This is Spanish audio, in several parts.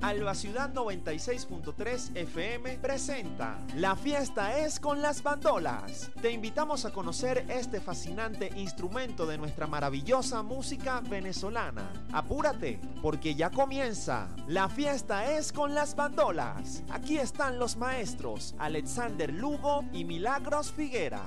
Alba Ciudad 96.3 FM presenta La fiesta es con las bandolas. Te invitamos a conocer este fascinante instrumento de nuestra maravillosa música venezolana. Apúrate, porque ya comienza. La fiesta es con las bandolas. Aquí están los maestros Alexander Lugo y Milagros Figuera.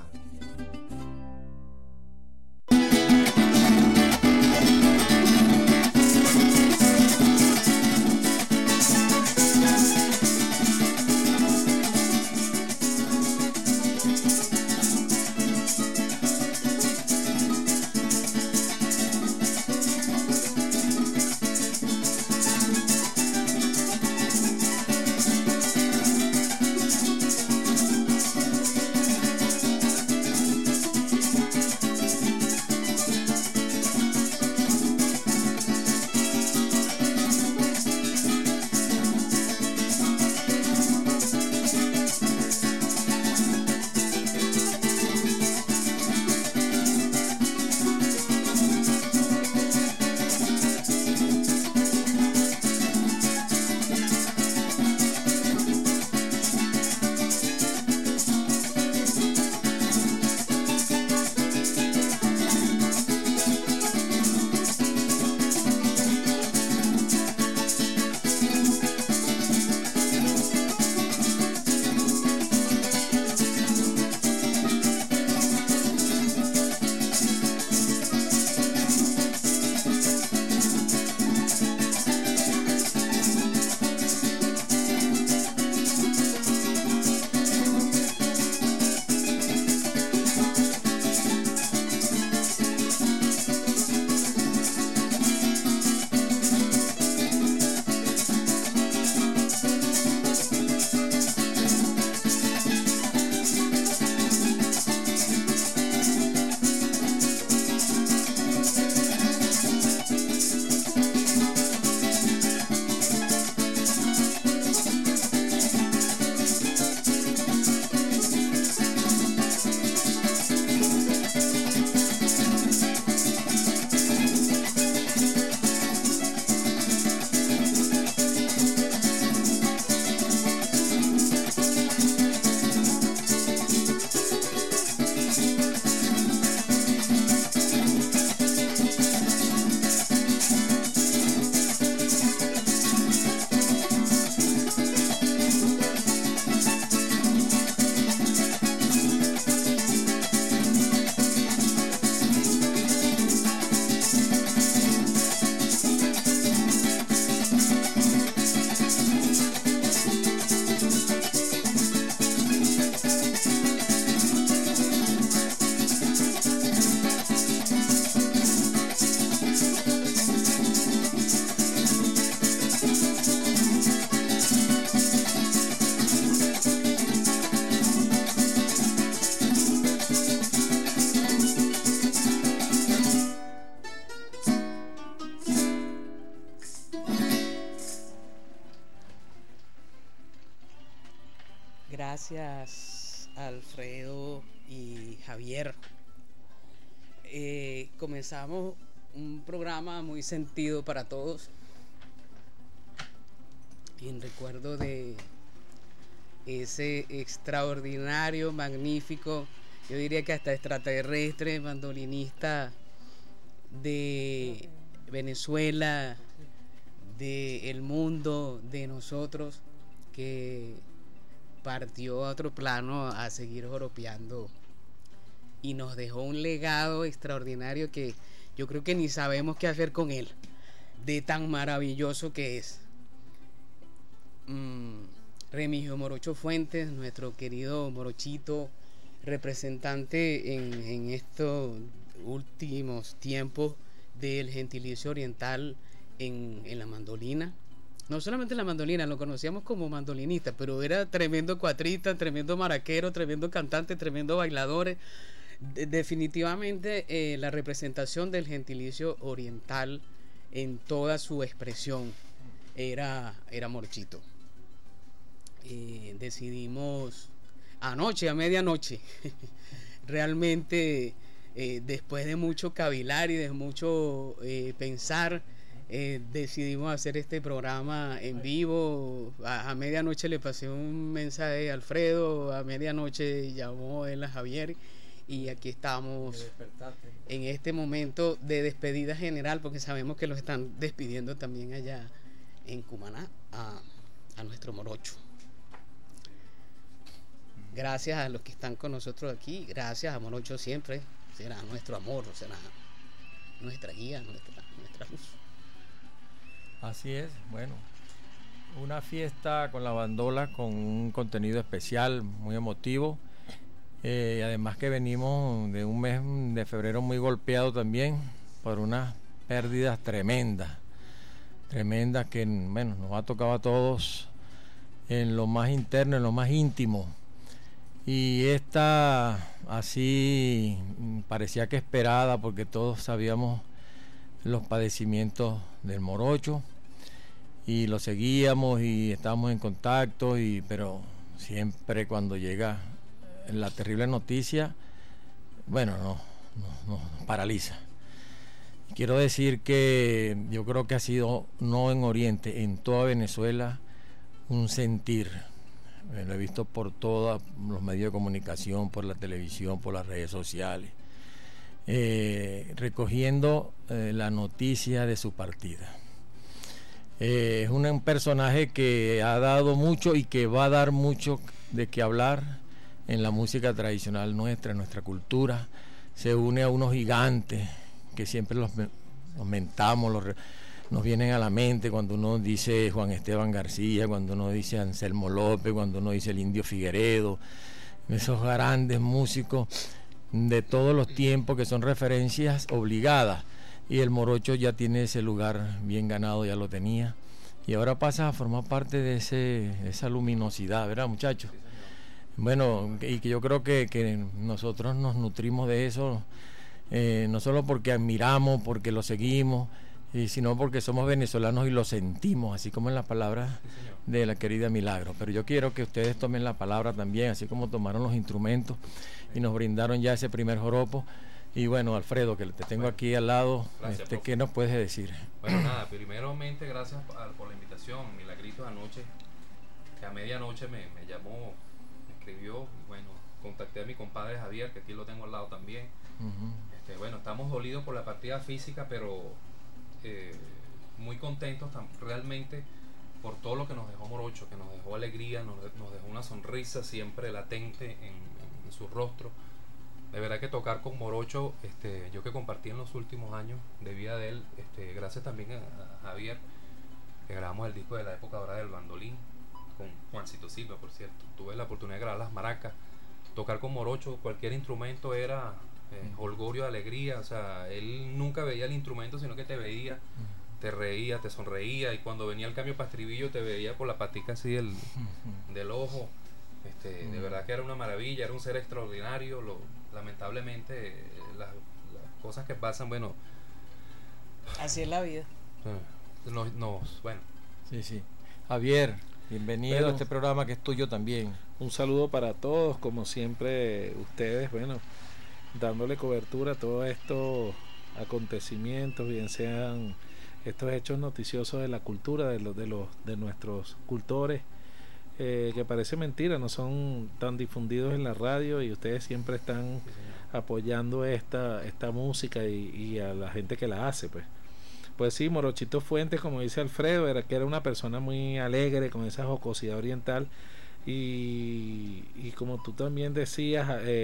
Gracias, Alfredo y Javier. Comenzamos un programa muy sentido para todos, en recuerdo de ese extraordinario, magnífico, yo diría que hasta extraterrestre mandolinista de Venezuela, del mundo, de nosotros, que partió a otro plano a seguir joropeando y nos dejó un legado extraordinario que yo creo que ni sabemos qué hacer con él, de tan maravilloso que es. Remigio Morocho Fuentes, nuestro querido Morochito, representante en estos últimos tiempos del gentilicio oriental en la mandolina. No solamente la mandolina, lo conocíamos como mandolinista, pero era tremendo cuatrista, tremendo maraquero, tremendo cantante, tremendo bailador. Definitivamente la representación del gentilicio oriental en toda su expresión era Morchito. Decidimos anoche, a medianoche, realmente después de mucho cavilar y de mucho pensar, decidimos hacer este programa en vivo. A medianoche le pasé un mensaje a Alfredo, a medianoche llamó él a Javier y aquí estamos en este momento de despedida general, porque sabemos que los están despidiendo también allá en Cumaná a nuestro morocho. Gracias a los que están con nosotros aquí, gracias a Morocho siempre, será nuestro amor, será nuestra guía, nuestra luz. Así es, bueno, una fiesta con la bandola con un contenido especial, muy emotivo, además que venimos de un mes de febrero muy golpeado también por unas pérdidas tremendas que, bueno, nos ha tocado a todos en lo más interno, en lo más íntimo. Y esta así parecía que esperada, porque todos sabíamos los padecimientos del morocho y lo seguíamos y estábamos en contacto, pero siempre cuando llega la terrible noticia, bueno, nos paraliza. Quiero decir que yo creo que ha sido, no en Oriente, en toda Venezuela, un sentir. Lo he visto por todos los medios de comunicación, por la televisión, por las redes sociales, recogiendo la noticia de su partida. Es un personaje que ha dado mucho y que va a dar mucho de qué hablar en la música tradicional nuestra, en nuestra cultura. Se une a unos gigantes que siempre los mentamos, nos vienen a la mente cuando uno dice Juan Esteban García, cuando uno dice Anselmo López, cuando uno dice el Indio Figueredo, esos grandes músicos de todos los tiempos que son referencias obligadas, y el morocho ya tiene ese lugar bien ganado, ya lo tenía, y ahora pasa a formar parte de esa luminosidad, ¿verdad, muchachos? Bueno, y que yo creo que nosotros nos nutrimos de eso, no solo porque admiramos, porque lo seguimos, sino porque somos venezolanos y lo sentimos, así como en las palabras de la querida Milagro. Pero yo quiero que ustedes tomen la palabra también, así como tomaron los instrumentos y nos brindaron ya ese primer joropo. Y bueno, Alfredo, que te tengo aquí al lado, ¿qué nos puedes decir? Bueno, nada, primeramente gracias por la invitación. Milagritos anoche, que a medianoche me llamó, me escribió, y bueno, contacté a mi compadre Javier, que aquí lo tengo al lado también. Bueno, estamos dolidos por la partida física, pero muy contentos realmente por todo lo que nos dejó Morocho, que nos dejó alegría, nos dejó una sonrisa siempre latente en su rostro. De verdad que tocar con Morocho, yo que compartí en los últimos años de vida de él, gracias también a Javier, que grabamos el disco de la época dorada del bandolín con Juancito Silva, por cierto. Tuve la oportunidad de grabar las maracas. Tocar con Morocho, cualquier instrumento era holgorio de alegría. O sea, él nunca veía el instrumento, sino que te veía, te reía, te sonreía, y cuando venía el cambio para estribillo te veía por la patica así del ojo. De verdad que era una maravilla, era un ser extraordinario. Lamentablemente las cosas que pasan, bueno, así es la vida. Bueno. Sí. Javier, bienvenido a este programa que es tuyo también. Un saludo para todos, como siempre ustedes, bueno, dándole cobertura a todos estos acontecimientos, bien sean estos hechos noticiosos de la cultura de nuestros cultores, que parece mentira, no son tan difundidos en la radio, y ustedes siempre están apoyando esta música y a la gente que la hace, pues sí, Morochito Fuentes, como dice Alfredo, que era una persona muy alegre, con esa jocosidad oriental, y como tú también decías,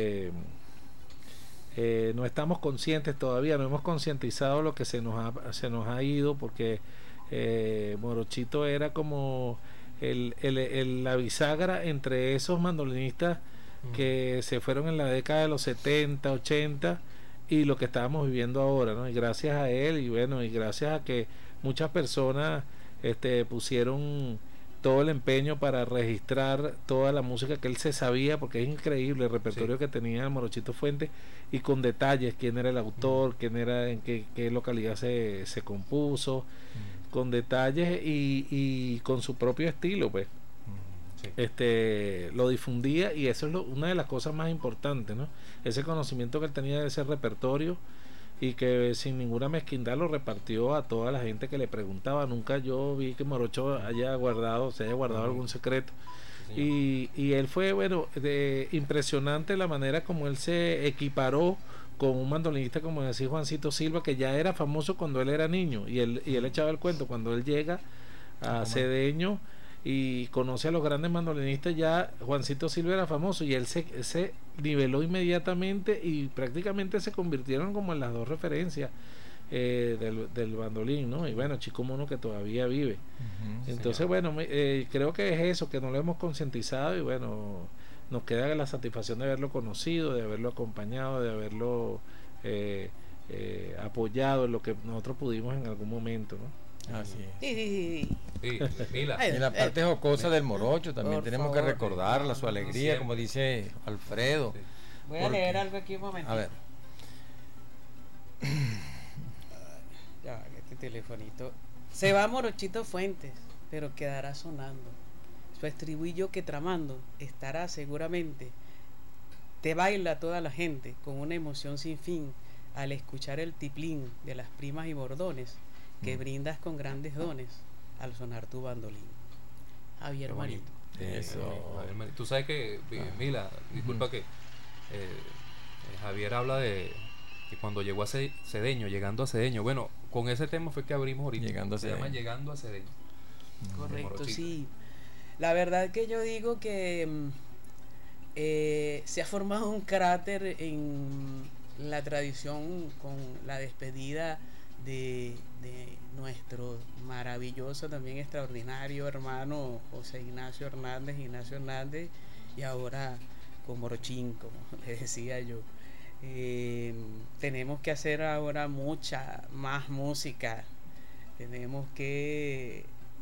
no estamos conscientes todavía, no hemos concientizado lo que se nos ha ido, porque Morochito era como la bisagra entre esos mandolinistas que se fueron en la década de los 70, 80 y lo que estábamos viviendo ahora, ¿no? Y gracias a él, y bueno, y gracias a que muchas personas pusieron todo el empeño para registrar toda la música que él se sabía, porque es increíble el repertorio que tenía el Morochito Fuentes, y con detalles, quién era el autor, quién era, en qué localidad se compuso, con detalles y con su propio estilo, pues. Lo difundía, y eso es una de las cosas más importantes, ¿no? Ese conocimiento que él tenía de ese repertorio, y que sin ninguna mezquindad lo repartió a toda la gente que le preguntaba. Nunca yo vi que Morocho se haya guardado algún secreto. Y él fue, bueno, impresionante la manera como él se equiparó con un mandolinista como decía Juancito Silva, que ya era famoso cuando él era niño, y él echaba el cuento, cuando él llega a Cedeño y conoce a los grandes mandolinistas, ya Juancito Silva era famoso, y él se niveló inmediatamente y prácticamente se convirtieron como en las dos referencias del bandolín, ¿no? Y bueno, Chico Mono, que todavía vive. Entonces, señor, bueno, creo que es eso, que no lo hemos concientizado, y bueno, nos queda la satisfacción de haberlo conocido, de haberlo acompañado, de haberlo apoyado en lo que nosotros pudimos en algún momento, ¿no? Así es. Sí. Y la parte jocosa del Morocho también tenemos que recordarla, su alegría, siempre, como dice Alfredo. Sí. Voy a leer algo aquí un momento. A ver. Ya, este telefonito. Se va Morochito Fuentes, pero quedará sonando. Su estribillo que tramando estará seguramente. Te baila toda la gente con una emoción sin fin al escuchar el tiplín de las primas y bordones que brindas con grandes dones al sonar tu bandolín. Javier Marito. Eso. Tú sabes que, Mila, disculpa que Javier habla de que cuando llegó a Cedeño, llegando a Cedeño, bueno, con ese tema fue que abrimos ahorita. Llegando a Se llama Llegando a Cedeño. Correcto, sí. La verdad que yo digo que se ha formado un cráter en la tradición con la despedida de nuestro maravilloso, también extraordinario hermano José Ignacio Hernández, y ahora con Morochín, como le decía yo. Tenemos que hacer ahora mucha más música, tenemos que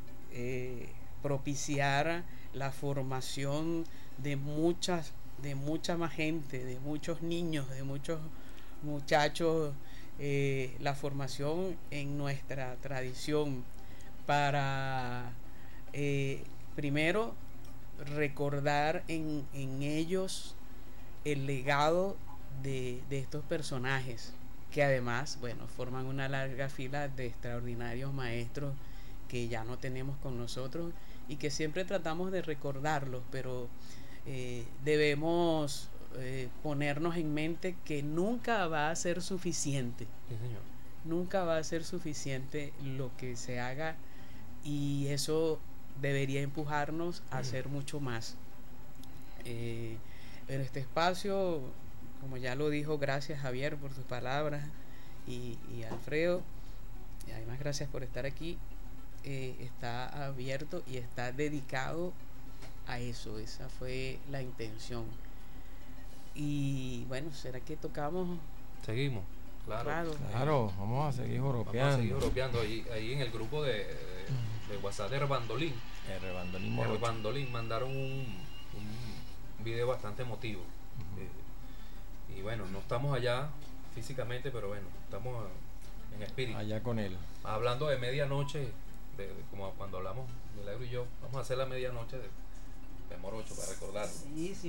propiciar la formación de mucha más gente, de muchos niños, de muchos muchachos, la formación en nuestra tradición para primero recordar en ellos el legado de estos personajes, que además, bueno, forman una larga fila de extraordinarios maestros que ya no tenemos con nosotros y que siempre tratamos de recordarlos, pero debemos ponernos en mente que nunca va a ser suficiente. Sí, señor. Nunca va a ser suficiente lo que se haga, y eso debería empujarnos a hacer mucho más. Pero este espacio, como ya lo dijo, gracias Javier por tus palabras, y Alfredo, y además gracias por estar aquí, está abierto y está dedicado a eso. Esa fue la intención. Y bueno, ¿será que tocamos? Seguimos, claro. Vamos a seguir joropeando. Ahí en el grupo de WhatsApp de Herbandolín. Herbandolín mandaron un video bastante emotivo. Y bueno, no estamos allá físicamente, pero bueno, estamos en espíritu. Allá con él. Hablando de medianoche, como cuando hablamos, Milagro y yo, vamos a hacer la medianoche de Morocho para recordarlo. Sí,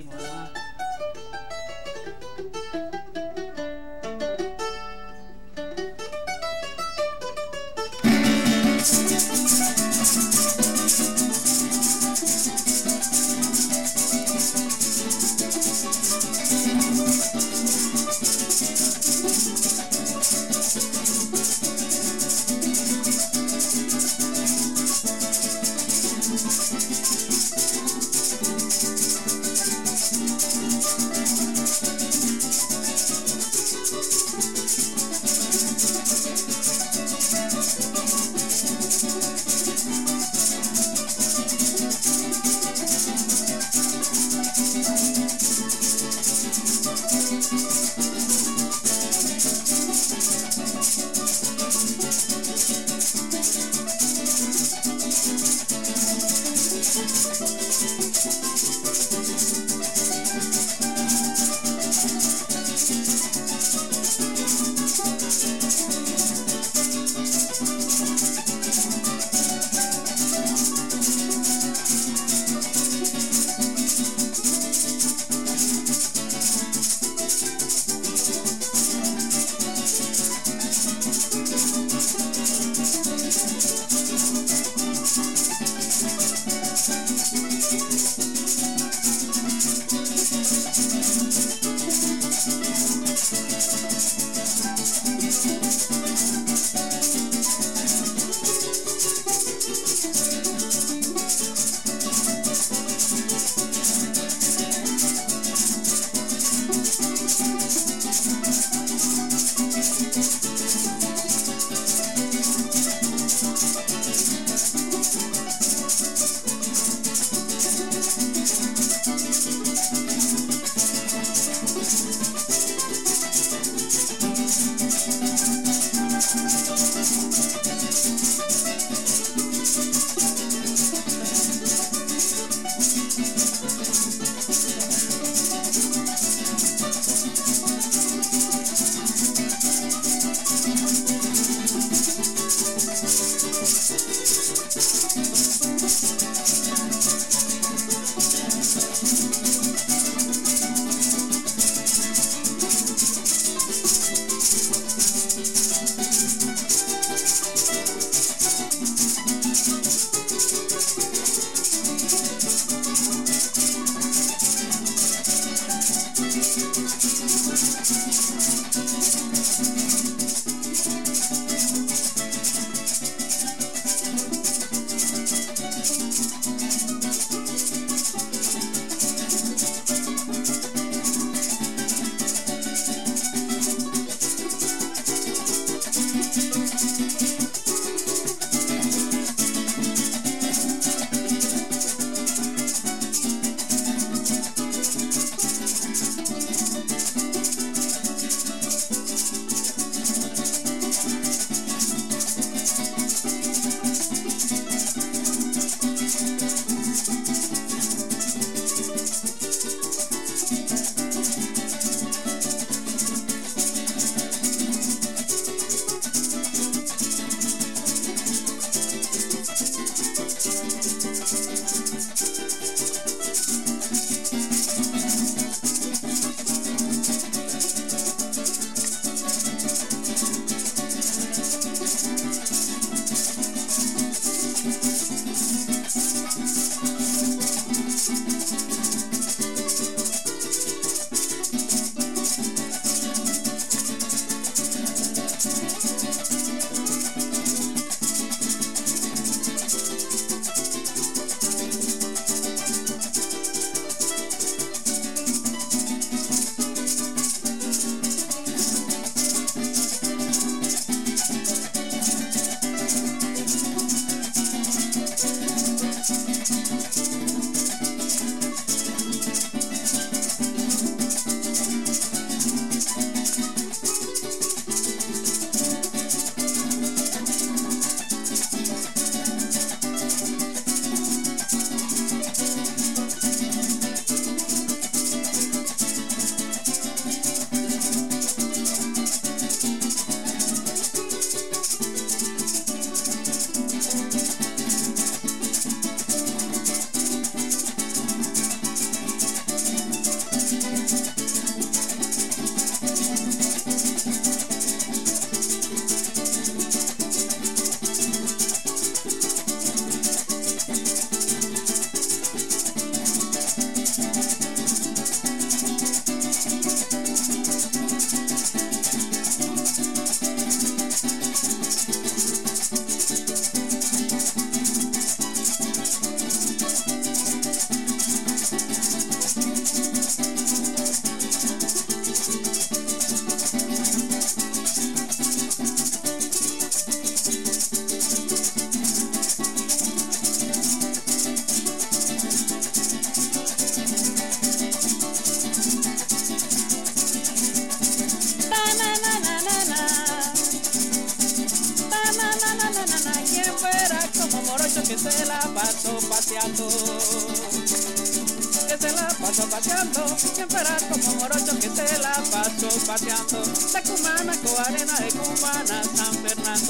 morocho que se la pasó paseando. Que se la pasó paseando, quien fuera como morocho que se la pasó paseando. De Cumaná, Coarena, de Cumaná, San Fernando.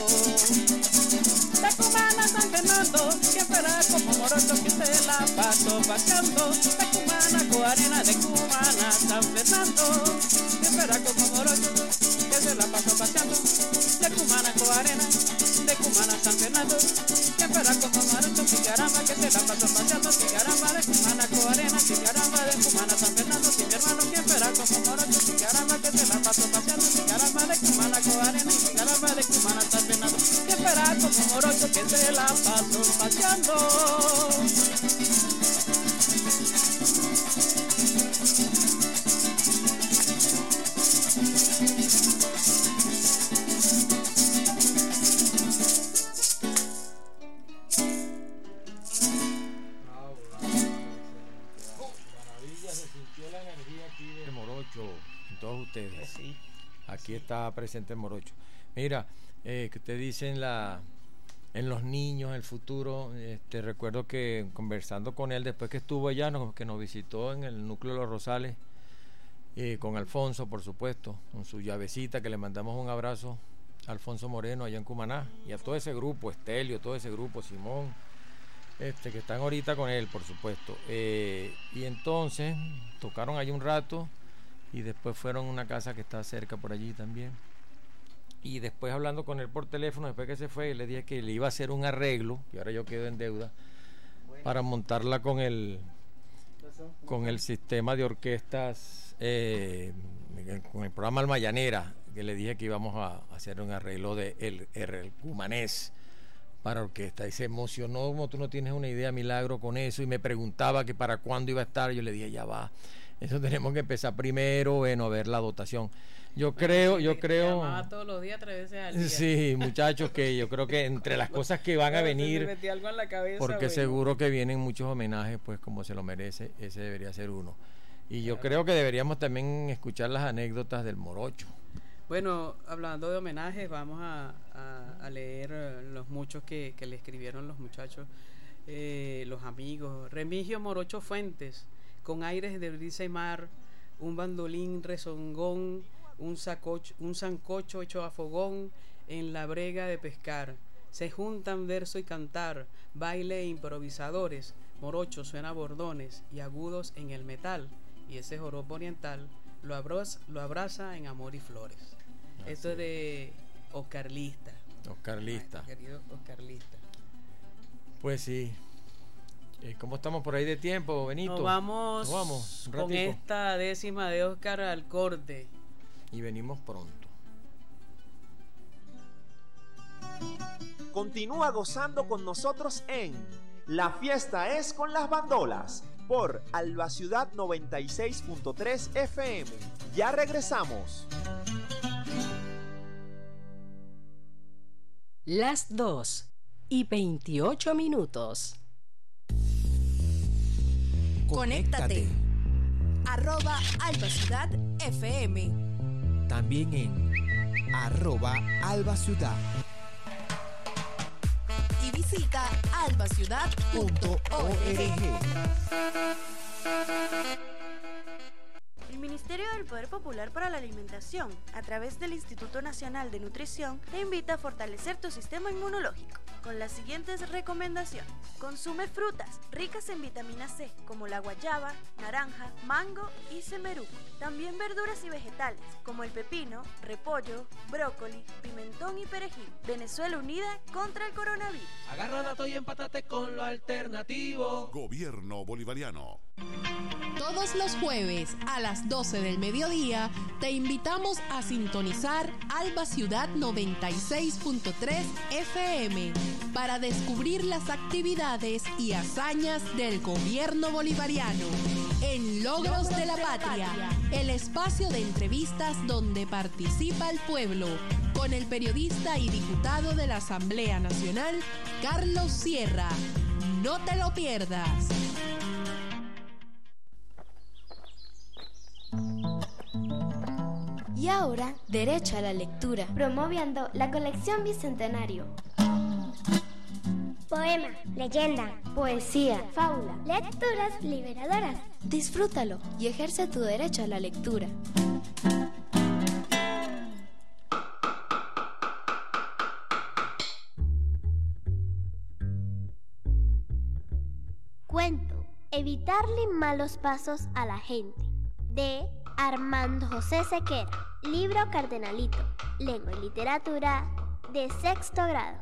De Cumaná, San Fernando, quien fuera como morocho que se la pasó paseando. De Cumaná, Coarena, de Cumaná, San Fernando. Quien fuera como morocho que se la pasó paseando. De Cumaná, Coarena, de Cumaná, San Fernando. Quien fuera como morocho, Tigaramba, que se la pasó paseando. Tigaramba, de Cumaná, Coarena, Tigaramba, de Cumaná, San Fernando. Si mi hermano, quien fuera como morocho, Tigaramba, que se la pasó paseando. Tigaramba, de Cumaná, Coarena, y Tigaramba, de Cumaná, San Fernando. Quien fuera como morocho que se la pasó paseando. Todos ustedes. Sí. Aquí está presente el morocho. Mira, que usted dice en los niños, el futuro. Recuerdo que conversando con él después que estuvo allá, que nos visitó en el núcleo de Los Rosales, con Alfonso, por supuesto, con su llavecita, que le mandamos un abrazo a Alfonso Moreno allá en Cumaná, y a todo ese grupo, Estelio, todo ese grupo, Simón, que están ahorita con él, por supuesto. Y entonces tocaron allí un rato. Y después fueron a una casa que está cerca por allí también. Y después hablando con él por teléfono, después que se fue, le dije que le iba a hacer un arreglo, y ahora yo quedo en deuda, para montarla con el sistema de orquestas, con el programa Almayanera, que le dije que íbamos a hacer un arreglo de el cumanés para orquesta. Y se emocionó, como tú no tienes una idea, Milagro, con eso, y me preguntaba que para cuándo iba a estar. Yo le dije, ya va. Eso tenemos que empezar primero, bueno, a ver la dotación. Yo creo. Llamaba todos los días, 3 veces al día. Sí, muchachos, que yo creo que entre las cosas que van a venir, me metí algo en la cabeza, porque seguro que vienen muchos homenajes, pues como se lo merece, ese debería ser uno. Y yo creo que deberíamos también escuchar las anécdotas del morocho. Bueno, hablando de homenajes, vamos a leer los muchos que le escribieron los muchachos, los amigos. Remigio Morocho Fuentes, con aires de brisa y mar, un bandolín rezongón, un sancocho hecho a fogón, en la brega de pescar. Se juntan verso y cantar, baile e improvisadores, morocho suena bordones y agudos en el metal, y ese joropo oriental lo abraza en amor y flores. Esto es de Oscar Lista. Querido Oscar Lista. Pues sí. ¿Cómo estamos por ahí de tiempo, Benito? Nos vamos con esta 10ª de Oscar al corte. Y venimos pronto. Continúa gozando con nosotros en La Fiesta es con las Bandolas por Alba Ciudad 96.3 FM. Ya regresamos. Las 2:28. Conéctate. @Alba Ciudad FM. También en @Alba Ciudad. Y visita albaciudad.org. El Ministerio del Poder Popular para la Alimentación, a través del Instituto Nacional de Nutrición, te invita a fortalecer tu sistema inmunológico con las siguientes recomendaciones. Consume frutas ricas en vitamina C, como la guayaba, naranja, mango y semeruco. También verduras y vegetales, como el pepino, repollo, brócoli, pimentón y perejil. Venezuela unida contra el coronavirus. Agarra dato y empátate con lo alternativo. Gobierno bolivariano. Todos los jueves a las 12 del mediodía te invitamos a sintonizar Alba Ciudad 96.3 FM para descubrir las actividades y hazañas del gobierno bolivariano. En Logros de la Patria, el espacio de entrevistas donde participa el pueblo, con el periodista y diputado de la Asamblea Nacional, Carlos Sierra. No te lo pierdas. Y ahora, derecho a la lectura, promoviendo la colección Bicentenario. Poema, leyenda, poesía, fábula, lecturas liberadoras. Disfrútalo y ejerce tu derecho a la lectura. Cuento, evitarle malos pasos a la gente, de Armando José Sequera. Libro Cardenalito, Lengua y Literatura, de 6º grado.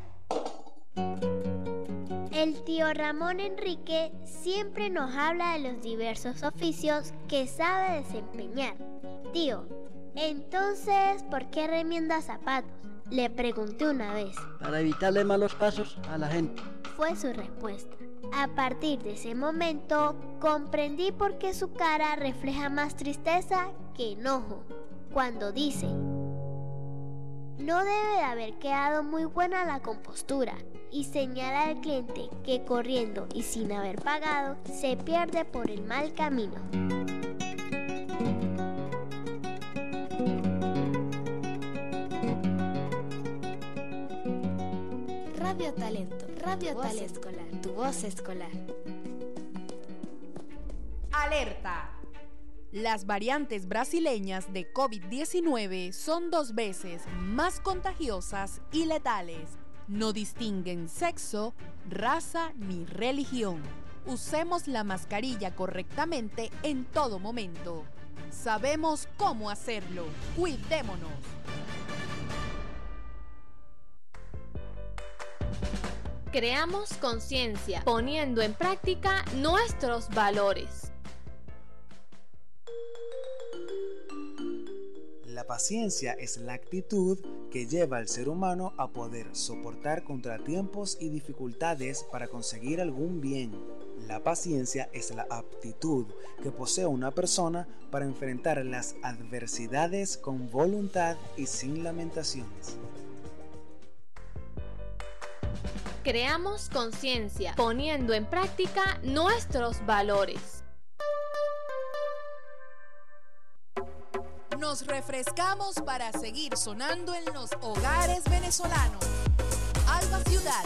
El tío Ramón Enrique siempre nos habla de los diversos oficios que sabe desempeñar. Tío, entonces, ¿por qué remienda zapatos? Le pregunté una vez. Para evitarle malos pasos a la gente. Fue su respuesta. A partir de ese momento, comprendí por qué su cara refleja más tristeza que enojo. Cuando dice: no debe de haber quedado muy buena la compostura, y señala al cliente que corriendo y sin haber pagado se pierde por el mal camino. Radio Talento, Radio Talento Escolar, tu voz escolar. ¡Alerta! Las variantes brasileñas de COVID-19 son 2 veces más contagiosas y letales. No distinguen sexo, raza ni religión. Usemos la mascarilla correctamente en todo momento. Sabemos cómo hacerlo. Cuidémonos. Creamos conciencia, poniendo en práctica nuestros valores. La paciencia es la actitud que lleva al ser humano a poder soportar contratiempos y dificultades para conseguir algún bien. La paciencia es la aptitud que posee una persona para enfrentar las adversidades con voluntad y sin lamentaciones. Creamos conciencia, poniendo en práctica nuestros valores. Nos refrescamos para seguir sonando en los hogares venezolanos. Alba Ciudad,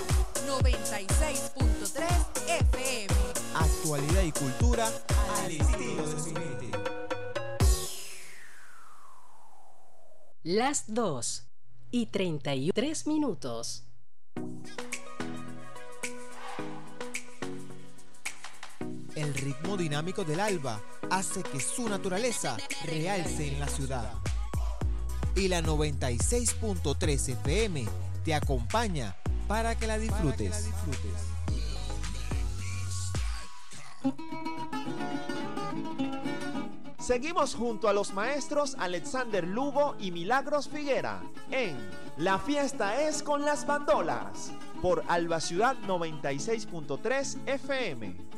96.3 FM. Actualidad y cultura al estilo de su gente. Las 2:33. El ritmo dinámico del alba hace que su naturaleza realce en la ciudad. Y la 96.3 FM te acompaña para que la disfrutes. Seguimos junto a los maestros Alexander Lugo y Milagros Figuera en La Fiesta es con las Bandolas por Alba Ciudad 96.3 FM.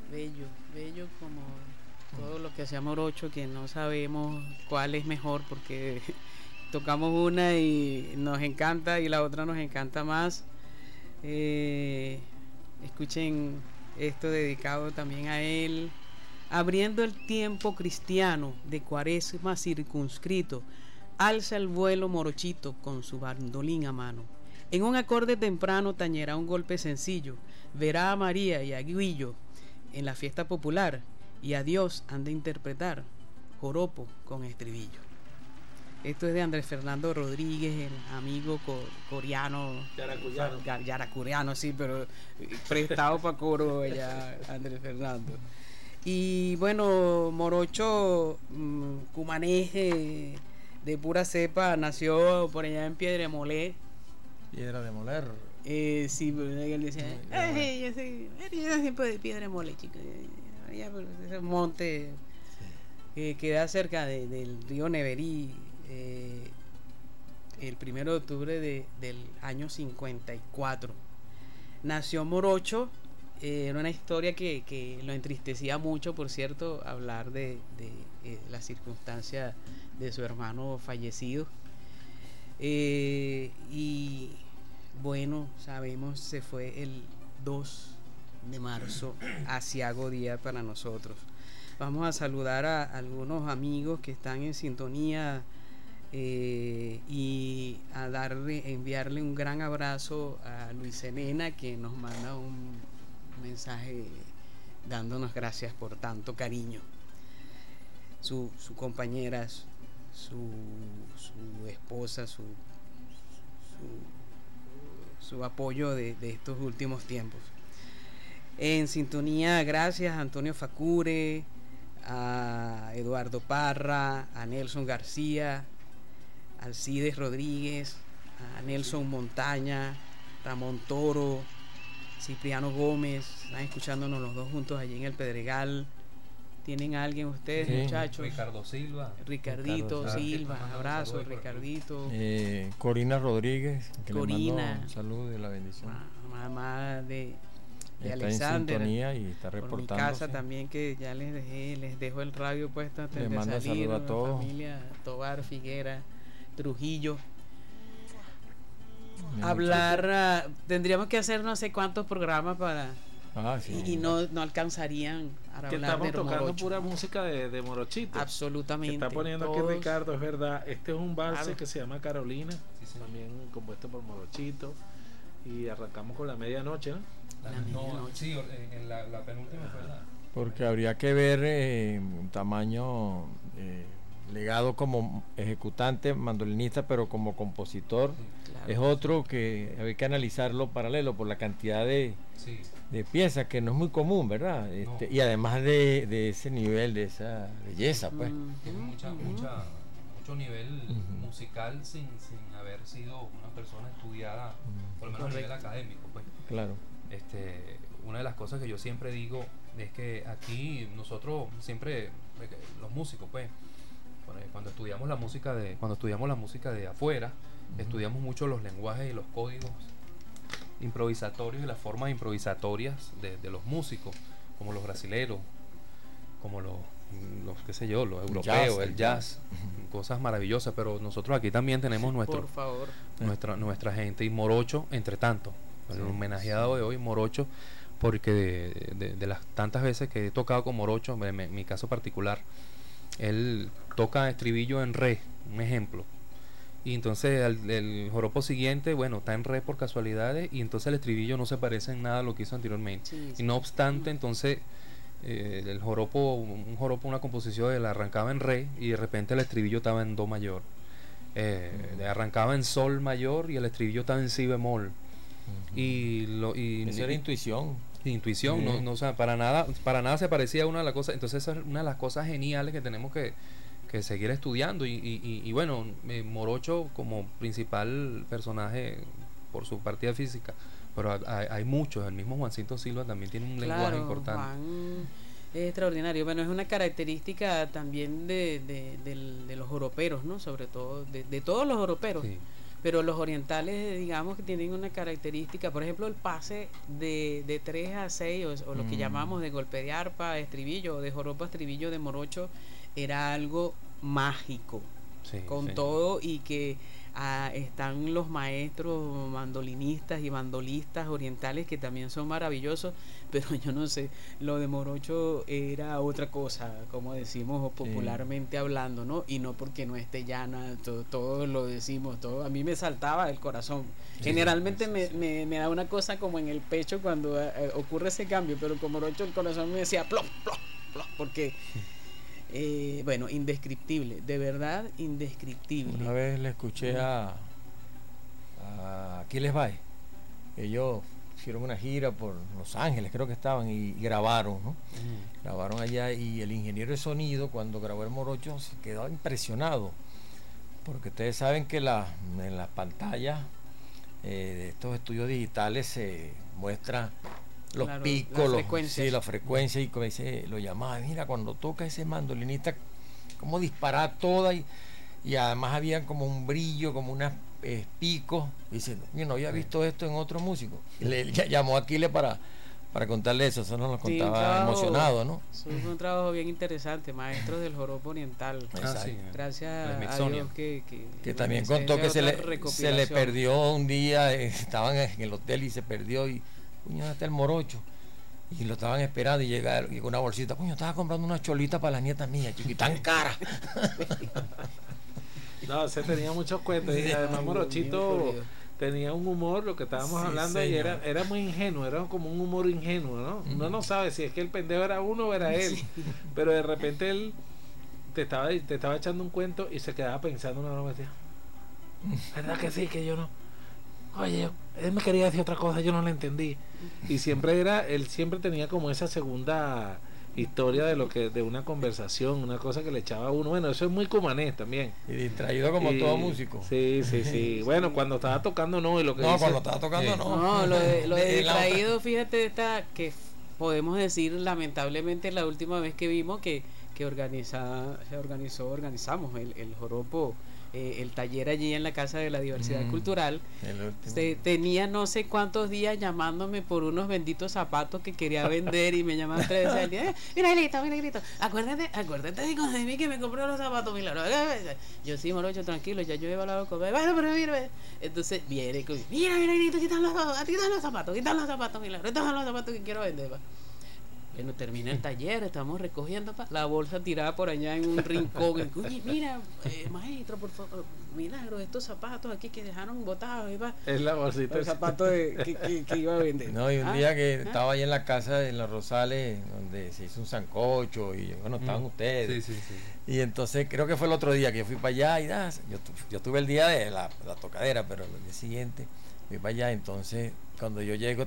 bello como todo lo que hacía Morocho, que no sabemos cuál es mejor porque tocamos una y nos encanta y la otra nos encanta más. Escuchen esto dedicado también a él. Abriendo el tiempo cristiano de cuaresma circunscrito, alza el vuelo Morochito con su bandolín a mano. En un acorde temprano tañerá un golpe sencillo, verá a María y a Guillo en la fiesta popular, y a Dios han de interpretar joropo con estribillo. Esto es de Andrés Fernando Rodríguez, el amigo coreano, yaracuriano, sí, pero prestado para coro ya Andrés Fernando. Y bueno, Morocho, cumaneje de pura cepa, nació por allá en Piedra de Moler. Piedra de Moler. Sí, él decía, yo soy siempre de Piedra de Moler, chicos. Allá por ese monte que queda cerca del río Neverí. El 1 de octubre del año 54 nació Morocho. Era una historia que lo entristecía mucho, por cierto, hablar de la circunstancia de su hermano fallecido. Y bueno, sabemos, se fue el 2 de marzo, aciago día para nosotros. Vamos a saludar a algunos amigos que están en sintonía y a enviarle un gran abrazo a Luis Enena, que nos manda un mensaje dándonos gracias por tanto cariño. Su compañera, su esposa, su apoyo de estos últimos tiempos. En sintonía, gracias a Antonio Facure, a Eduardo Parra, a Nelson García, Alcides Rodríguez, a Nelson Montaña, Ramón Toro, Cipriano Gómez. Están escuchándonos los dos juntos allí en el Pedregal. ¿Tienen a alguien ustedes, sí, muchachos? Ricardo Silva. Ricardo Silva, abrazo, Ricardito. Corina Rodríguez, que Corina, le mando un saludo y la bendición. Mamá de está Alexander, en sintonía y está reportando. Por mi casa también, que ya les dejo el radio puesto antes de manda salir. Saludo a todos. Familia Tobar, Figuera, Trujillo. Hablar, tendríamos que hacer no sé cuántos programas para sí, y no alcanzarían a hablar de estamos tocando Morocho. Pura música de Morochito. Absolutamente. Está poniendo todos. Aquí Ricardo, es verdad. Este es un valse Claro. que se llama Carolina, también compuesto por Morochito. Y arrancamos con la medianoche, ¿no? Sí, en la penúltima fue la... Porque habría que ver un tamaño legado como ejecutante, mandolinista, pero como compositor claro, es otro que hay que analizarlo paralelo por la cantidad de piezas, que no es muy común, ¿verdad? Y además de ese nivel, de esa belleza, pues. Tiene mucho nivel musical sin haber sido una persona estudiada, por lo menos a nivel académico, pues. Claro. Una de las cosas que yo siempre digo es que aquí nosotros siempre, los músicos, pues, cuando estudiamos la música de afuera, estudiamos mucho los lenguajes y los códigos improvisatorios y las formas improvisatorias de los músicos, como los brasileros, como los qué sé yo, los europeos, el jazz, cosas maravillosas, pero nosotros aquí también tenemos nuestra gente, y Morocho entre tanto, el homenajeado de hoy, Morocho, porque de las tantas veces que he tocado con Morocho, en mi caso particular, él toca estribillo en re, un ejemplo, y entonces el joropo siguiente, bueno, está en re por casualidades, y entonces el estribillo no se parece en nada a lo que hizo anteriormente, y no obstante, entonces un joropo, una composición, él arrancaba en re y de repente el estribillo estaba en do mayor, arrancaba en sol mayor y el estribillo estaba en si bemol. Esa era intuición. No, o sea, para nada se parecía a una de las cosas. Entonces esa es una de las cosas geniales que tenemos que seguir estudiando, y bueno, Morocho como principal personaje por su partida física, pero hay muchos. El mismo Juancito Silva también tiene un lenguaje importante. Juan es extraordinario. Bueno, es una característica también de los joroperos, ¿no? Sobre todo de todos los joroperos. Pero los orientales, digamos que tienen una característica, por ejemplo, el pase de 3 a 6, o lo que llamamos de golpe de arpa, estribillo, o de joropo a estribillo de morocho, era algo mágico, con todo, y que están los maestros mandolinistas y bandolistas orientales que también son maravillosos, pero yo no sé, lo de morocho era otra cosa, como decimos popularmente hablando, ¿no? Y no porque no esté llana, todos lo decimos, todo a mí me saltaba el corazón. Generalmente me da una cosa como en el pecho cuando ocurre ese cambio, pero con morocho el corazón me decía plop, plop, plop, porque bueno, indescriptible, de verdad indescriptible. Una vez le escuché a Aquiles Bay, ellos hicieron una gira por Los Ángeles, creo que estaban, y grabaron, ¿no? Grabaron allá, y el ingeniero de sonido, cuando grabó el morocho, se quedó impresionado, porque ustedes saben que en las pantallas de estos estudios digitales se muestra los picos, la frecuencia, y como dice, lo llamaba, mira, cuando toca ese mandolinista, como disparaba toda, y además había como un brillo, como unas picos, dice, yo no había visto esto en otro músico. Le llamó a Aquiles para contarle eso nos lo contaba emocionado, ¿no? Fue un trabajo bien interesante, maestros del joropo oriental. Gracias a Dios que también contó que se le perdió un día, estaban en el hotel y se perdió, y puño, hasta el morocho, y lo estaban esperando, y llegaron y con una bolsita, puño, estaba comprando una cholita para las nietas mías, tan cara. No, se tenía muchos cuentos, y además Morochito tenía un humor, lo que estábamos hablando, y era muy ingenuo, era como un humor ingenuo, ¿no? Uno no sabe si es que el pendejo era uno o era él, pero de repente él te estaba echando un cuento y se quedaba pensando una broma, decía, ¿verdad que sí? Que yo no, oye, él me quería decir otra cosa, yo no la entendí, y él siempre tenía como esa segunda historia de una conversación, una cosa que le echaba a uno. Bueno, eso es muy cumanés también. Y distraído como todo músico. Sí. Bueno, cuando estaba tocando no, y lo que cuando estaba tocando no. No, lo de distraído, fíjate, que podemos decir, lamentablemente, la última vez que vimos que organizamos el joropo, el taller allí en la Casa de la Diversidad Cultural. Tenía no sé cuántos días llamándome por unos benditos zapatos que quería vender, y me llamaban 3 veces al día. Mira, grito, acuérdate de mí que me compré los zapatos, milagro. Yo sí, morocho, tranquilo, ya yo he hablado con él. Bueno, pero mira, entonces viene, mira, grito, quitan los zapatos, milagro, estos son los zapatos que quiero vender, pa. Bueno, termina el taller, estamos recogiendo la bolsa tirada por allá en un rincón. Oye, mira, maestro, por favor, milagro, estos zapatos aquí que dejaron botados. Es la bolsita. El zapato que iba a vender. No, y un día que estaba ahí en la casa en Los Rosales, donde se hizo un sancocho, y bueno, estaban ustedes. Sí. Y entonces creo que fue el otro día que yo fui para allá, y yo tuve el día de la tocadera, pero el día siguiente fui para allá. Entonces cuando yo llego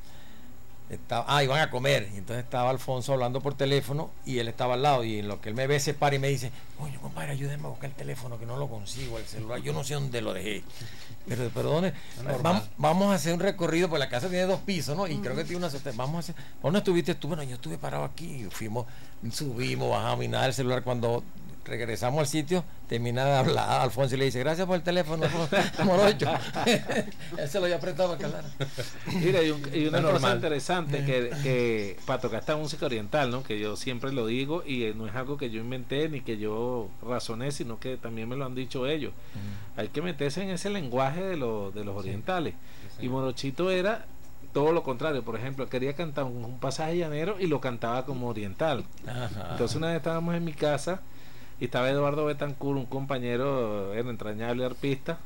iban a comer, y entonces estaba Alfonso hablando por teléfono, y él estaba al lado, y en lo que él me ve se para y me dice, oye, compadre, ayúdenme a buscar el teléfono, que no lo consigo, el celular, yo no sé dónde lo dejé. Pero ¿dónde? Vamos a hacer un recorrido, pues la casa tiene 2 pisos, ¿no? Y creo que tiene una azotea. Vamos a hacer, ¿dónde estuviste tú? Bueno, yo estuve parado aquí, y subimos, bajamos, y nada, el celular. Cuando regresamos al sitio, termina de hablar Alfonso y le dice, gracias por el teléfono, morocho. Él se lo había prestado para calar. Mira, y una cosa interesante, que para tocar esta música oriental, ¿no? Que yo siempre lo digo, y no es algo que yo inventé ni que yo razoné, sino que también me lo han dicho ellos. Hay que meterse en ese lenguaje de los orientales. Y Morochito era todo lo contrario. Por ejemplo, quería cantar un pasaje llanero y lo cantaba como oriental. Entonces una vez estábamos en mi casa y estaba Eduardo Betancourt, un compañero, el entrañable arpista,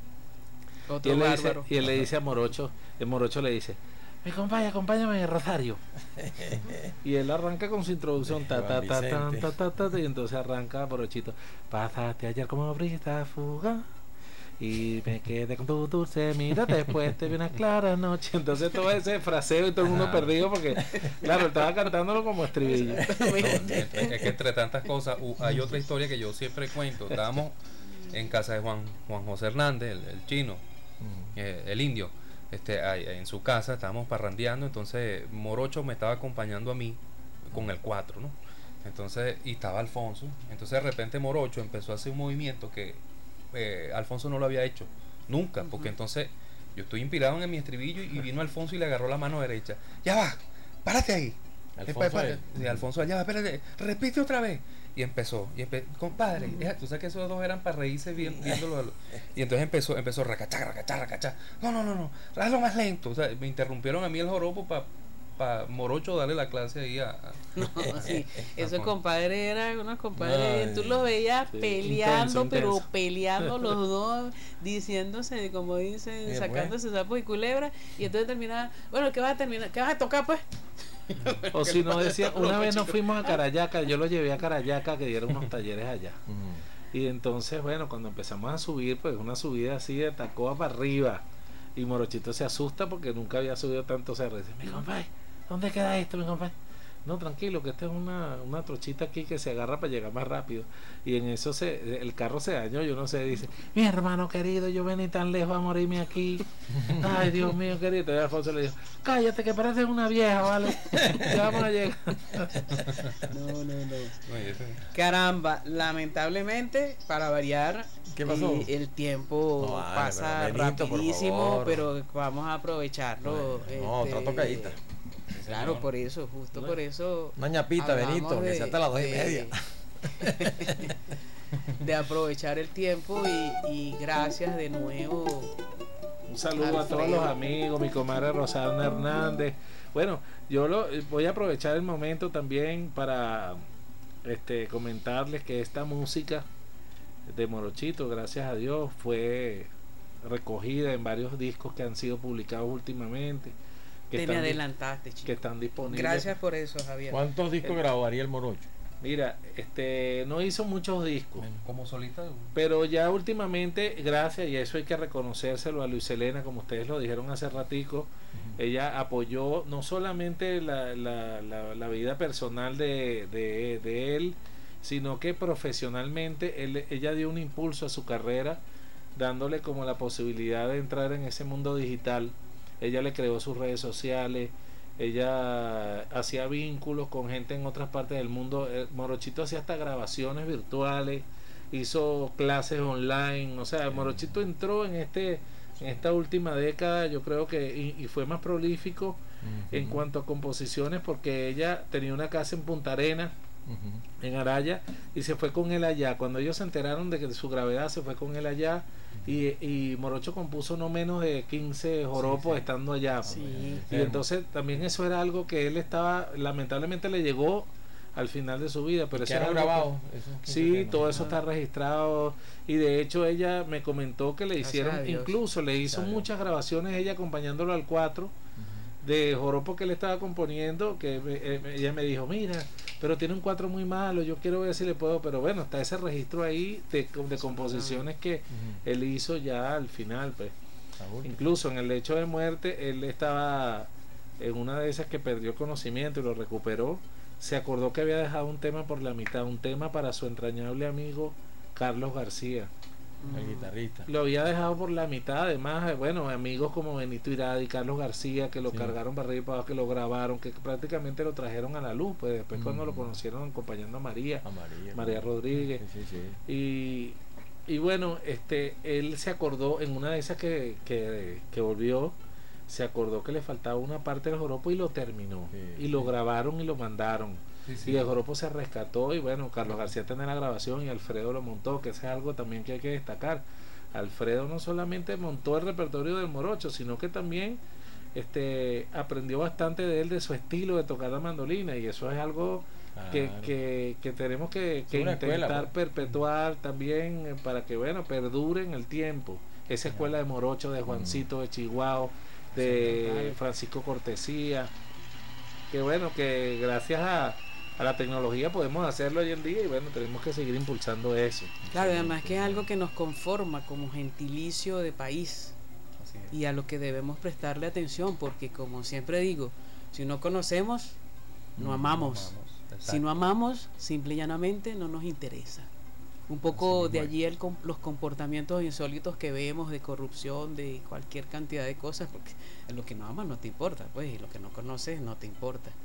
y él le dice a Morocho, el Morocho le dice, mi compadre, acompáñame, Rosario. Y él arranca con su introducción, y entonces arranca Morochito, pasaste ayer como brisa fuga y me quedé con tu dulce mira, después te vi una clara noche. Entonces todo ese fraseo y todo el mundo perdido, porque claro, él estaba cantándolo como estribillo. Es que entre tantas cosas hay otra historia que yo siempre cuento. Estábamos en casa de Juan José Hernández, el chino, el indio, en su casa, estábamos parrandeando. Entonces Morocho me estaba acompañando a mí con el 4, ¿no? Entonces, y estaba Alfonso. Entonces de repente Morocho empezó a hacer un movimiento que Alfonso no lo había hecho nunca, porque entonces yo estoy inspirado en mi estribillo y vino Alfonso y le agarró la mano derecha. Ya va, párate ahí. Alfonso, ya va, espérate, repite otra vez. Y empezó, compadre, tú sabes que esos dos eran para reírse viéndolo. Y entonces empezó racachá. No, hazlo más lento. O sea, me interrumpieron a mí el joropo para Morocho darle la clase ahí No, sí, esos compadres eran unos compadres, tú los veías peleando, intenso. Pero peleando los dos, diciéndose, como dicen, sacándose sapos y culebras, y entonces terminaba, bueno, ¿qué vas a tocar pues? O si no decía, una vez nos fuimos a Carayaca, yo lo llevé a Carayaca que dieron unos talleres allá. Y entonces, bueno, cuando empezamos a subir, pues una subida así de Tacoa para arriba. Y Morochito se asusta porque nunca había subido tanto cerro. Dice, mi compadre, ¿dónde queda esto, mi compadre? No, tranquilo, que esta es una trochita aquí que se agarra para llegar más rápido. Y en eso el carro se dañó, yo no sé, dice, mi hermano querido, yo vení tan lejos a morirme aquí. Ay, Dios mío querido. Y Alfonso le dijo, cállate que pareces una vieja, ¿vale? Ya vamos a llegar. No. Caramba, lamentablemente, para variar, ¿qué pasó? El tiempo pasa Benito, rapidísimo, pero vamos a aprovecharlo. Otra tocadita. Claro, por eso, justo por eso. Una ñapita, Benito, que sea hasta las 2:30. De aprovechar el tiempo y gracias de nuevo. Un saludo a todos los amigos, mi comadre Rosana Hernández. Bueno, yo voy a aprovechar el momento también para comentarles que esta música de Morochito, gracias a Dios, fue recogida en varios discos que han sido publicados últimamente. Te me adelantaste, chico. Que están disponibles. Gracias por eso, Javier. ¿Cuántos discos grabó Ariel Morocho? Mira, no hizo muchos discos. Como solita. Pero ya últimamente, gracias, y eso hay que reconocérselo a Luis Elena, como ustedes lo dijeron hace ratico, ella apoyó no solamente la vida personal de él, sino que profesionalmente ella dio un impulso a su carrera, dándole como la posibilidad de entrar en ese mundo digital. Ella le creó sus redes sociales, ella hacía vínculos con gente en otras partes del mundo. Morochito hacía hasta grabaciones virtuales, hizo clases online. O sea, Morochito entró en esta última década, yo creo que y fue más prolífico en cuanto a composiciones, porque ella tenía una casa en Punta Arenas, en Araya, y se fue con él allá. Cuando ellos se enteraron de que su gravedad, se fue con él allá. Y Morocho compuso no menos de 15 joropos estando allá. Y entonces también eso era algo que él estaba, lamentablemente le llegó al final de su vida, pero eso era grabado. Todo eso está registrado, y de hecho ella me comentó que le hicieron, incluso le hizo muchas grabaciones ella acompañándolo al 4 de joropo que él estaba componiendo, que ella me dijo, mira, pero tiene un 4 muy malo, yo quiero ver si le puedo, pero bueno, está ese registro ahí de composiciones que él hizo ya al final, pues. Incluso en el lecho de muerte, él estaba en una de esas que perdió conocimiento y lo recuperó. Se acordó que había dejado un tema por la mitad, un tema para su entrañable amigo Carlos García, el guitarrista. Lo había dejado por la mitad. Además, bueno, amigos como Benito Iradi y Carlos García, que lo cargaron para arriba y para abajo, que lo grabaron, que prácticamente lo trajeron a la luz, pues después cuando lo conocieron acompañando a María Rodríguez. Y bueno, él se acordó en una de esas que volvió, se acordó que le faltaba una parte del joropo y lo terminó, y lo grabaron y lo mandaron. Y el joropo se rescató, y bueno, Carlos García tenía la grabación y Alfredo lo montó, que es algo también que hay que destacar. Alfredo no solamente montó el repertorio del Morocho, sino que también aprendió bastante de él, de su estilo de tocar la mandolina, y eso es algo que tenemos que intentar perpetuar también, para que perdure en el tiempo. Esa escuela de Morocho, de Juancito de Chihuahua, de Francisco Cortesía, que bueno, que gracias a la tecnología podemos hacerlo hoy en día, y bueno, tenemos que seguir impulsando eso. Claro, además que es algo que nos conforma como gentilicio de país, y a lo que debemos prestarle atención, porque como siempre digo, si no conocemos, no amamos. Si no amamos, simple y llanamente no nos interesa. Un poco de allí los comportamientos insólitos que vemos de corrupción, de cualquier cantidad de cosas, porque en lo que no amas no te importa, pues, y lo que no conoces no te importa.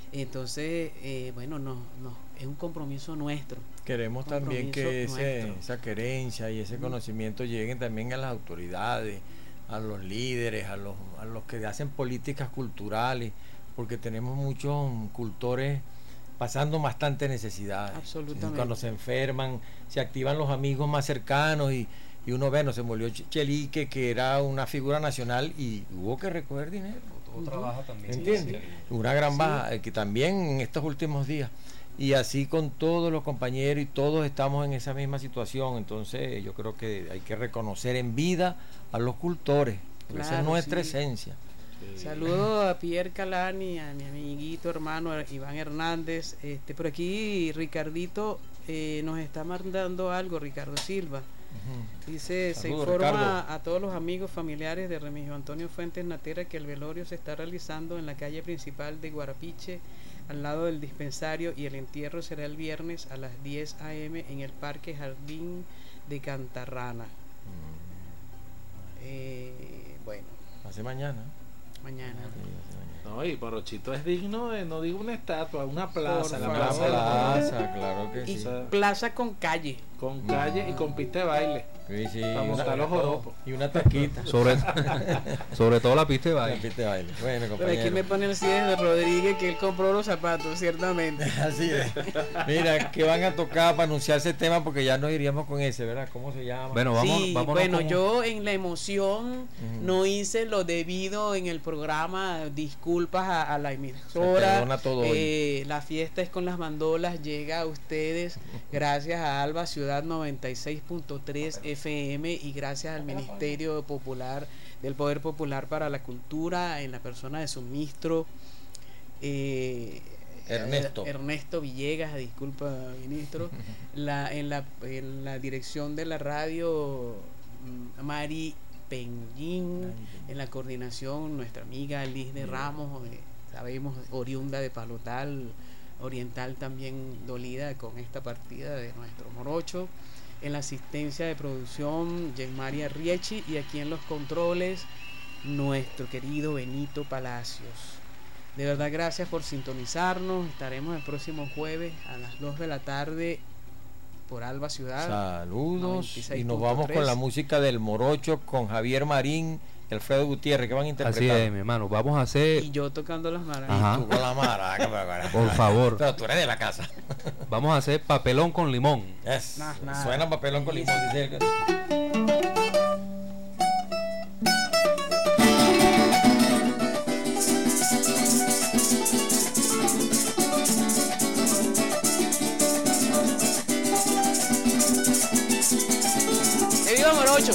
Entonces, bueno, es un compromiso nuestro. Queremos también que esa querencia y ese conocimiento lleguen también a las autoridades, a los líderes, a los que hacen políticas culturales, porque tenemos muchos cultores pasando bastante necesidad. Absolutamente. Cuando se enferman, se activan los amigos más cercanos y uno ve, no se murió Chelique, que era una figura nacional y hubo que recoger dinero. Todo trabaja también. ¿Entiendes? Una gran baja, que también en estos últimos días. Y así con todos los compañeros y todos estamos en esa misma situación. Entonces yo creo que hay que reconocer en vida a los cultores, porque esa es nuestra esencia. Saludo a Pierre Calani, a mi amiguito hermano Iván Hernández. Por aquí Ricardito nos está mandando algo, Ricardo Silva. Dice, se informa Ricardo a todos los amigos familiares de Remigio Antonio Fuentes Natera que el velorio se está realizando en la calle principal de Guarapiche, al lado del dispensario, y el entierro será el viernes a las 10 a.m. en el Parque Jardín de Cantarrana. Bueno, hace mañana. No, y Morochito es digno de, no digo una estatua, una plaza. Claro que sí. Plaza con calle. Con calle y con pista de baile. Sí, para montar los joropos. Y una taquita. Sobre todo la pista de baile. Bueno, compañero. Pero aquí me pone el CIE de Rodríguez que él compró los zapatos, ciertamente. Así es. Mira, que van a tocar para anunciar ese tema, porque ya nos iríamos con ese, ¿verdad? ¿Cómo se llama? Bueno, yo en la emoción no hice lo debido en el programa. Disculpas a la emisora. Perdona todo La fiesta es con las bandolas. Llega a ustedes gracias a Alba Ciudad 96.3 FM y gracias al Ministerio Popular del Poder Popular para la Cultura, en la persona de su ministro Ernesto Villegas, disculpa ministro, en la dirección de la radio Mari Penguín, en la coordinación nuestra amiga Liz de Ramos, sabemos oriunda de Palotal Oriental, también dolida con esta partida de nuestro morocho. En la asistencia de producción, María Riechi, y aquí en los controles, nuestro querido Benito Palacios. De verdad, gracias por sintonizarnos. Estaremos el próximo jueves a las 2 de la tarde por Alba Ciudad. Saludos. Y nos vamos con la música del morocho, con Javier Marín, Alfredo Gutiérrez, que van a interpretar. Así es, mi hermano. Vamos a hacer. Y yo tocando las maracas. Y tú con la maraca. Por favor. Pero tú eres de la casa. Vamos a hacer papelón con limón. Suena papelón con limón. Dice ¡Que viva Morocho!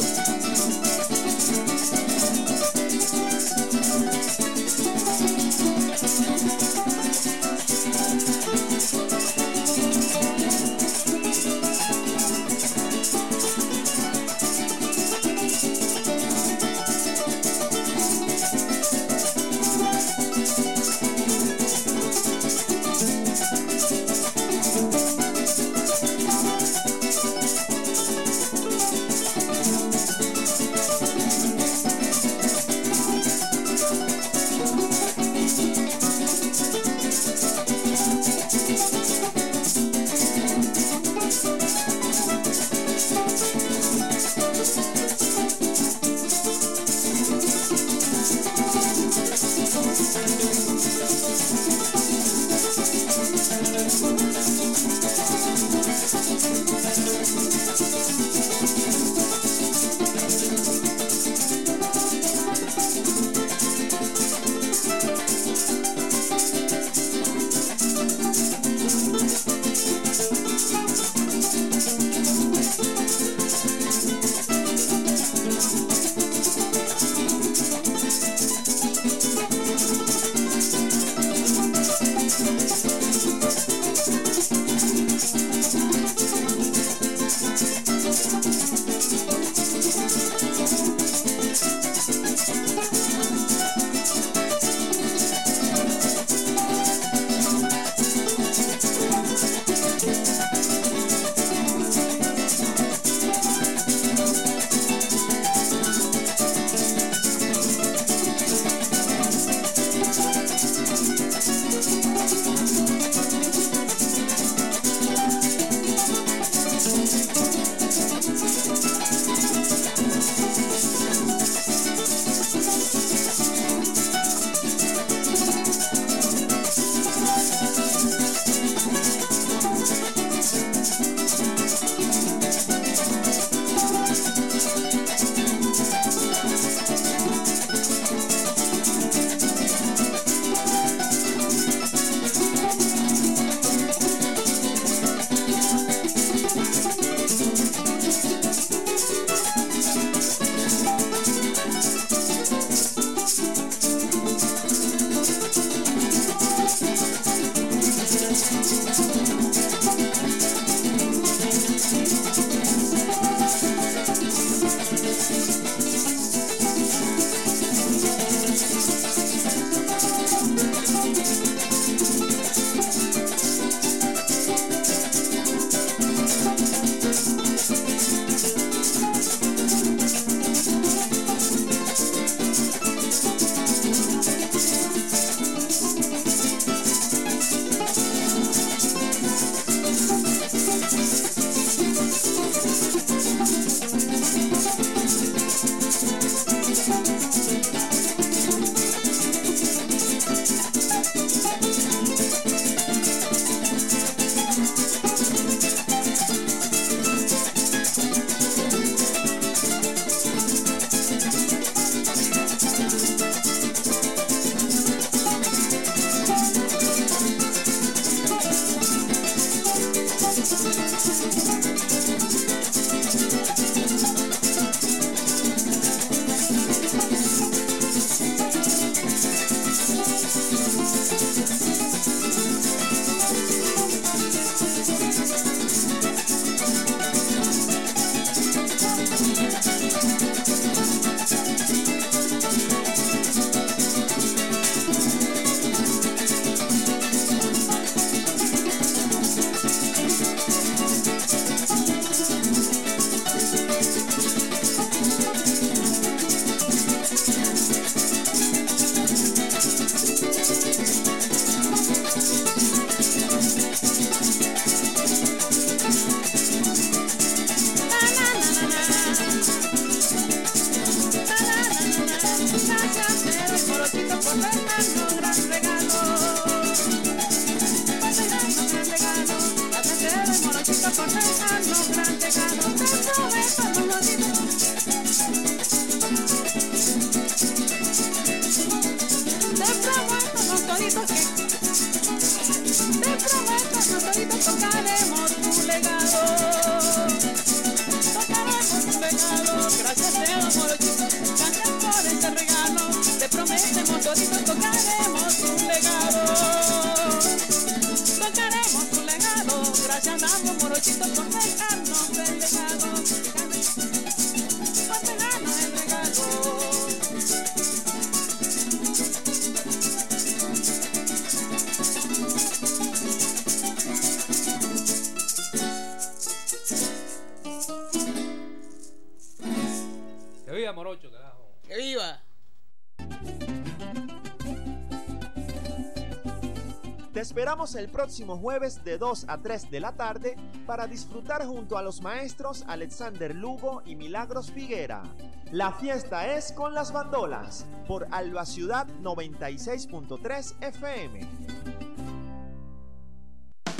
Te esperamos el próximo jueves de 2 a 3 de la tarde para disfrutar junto a los maestros Alexander Lugo y Milagros Figuera. La fiesta es con las bandolas por Alba Ciudad 96.3 FM.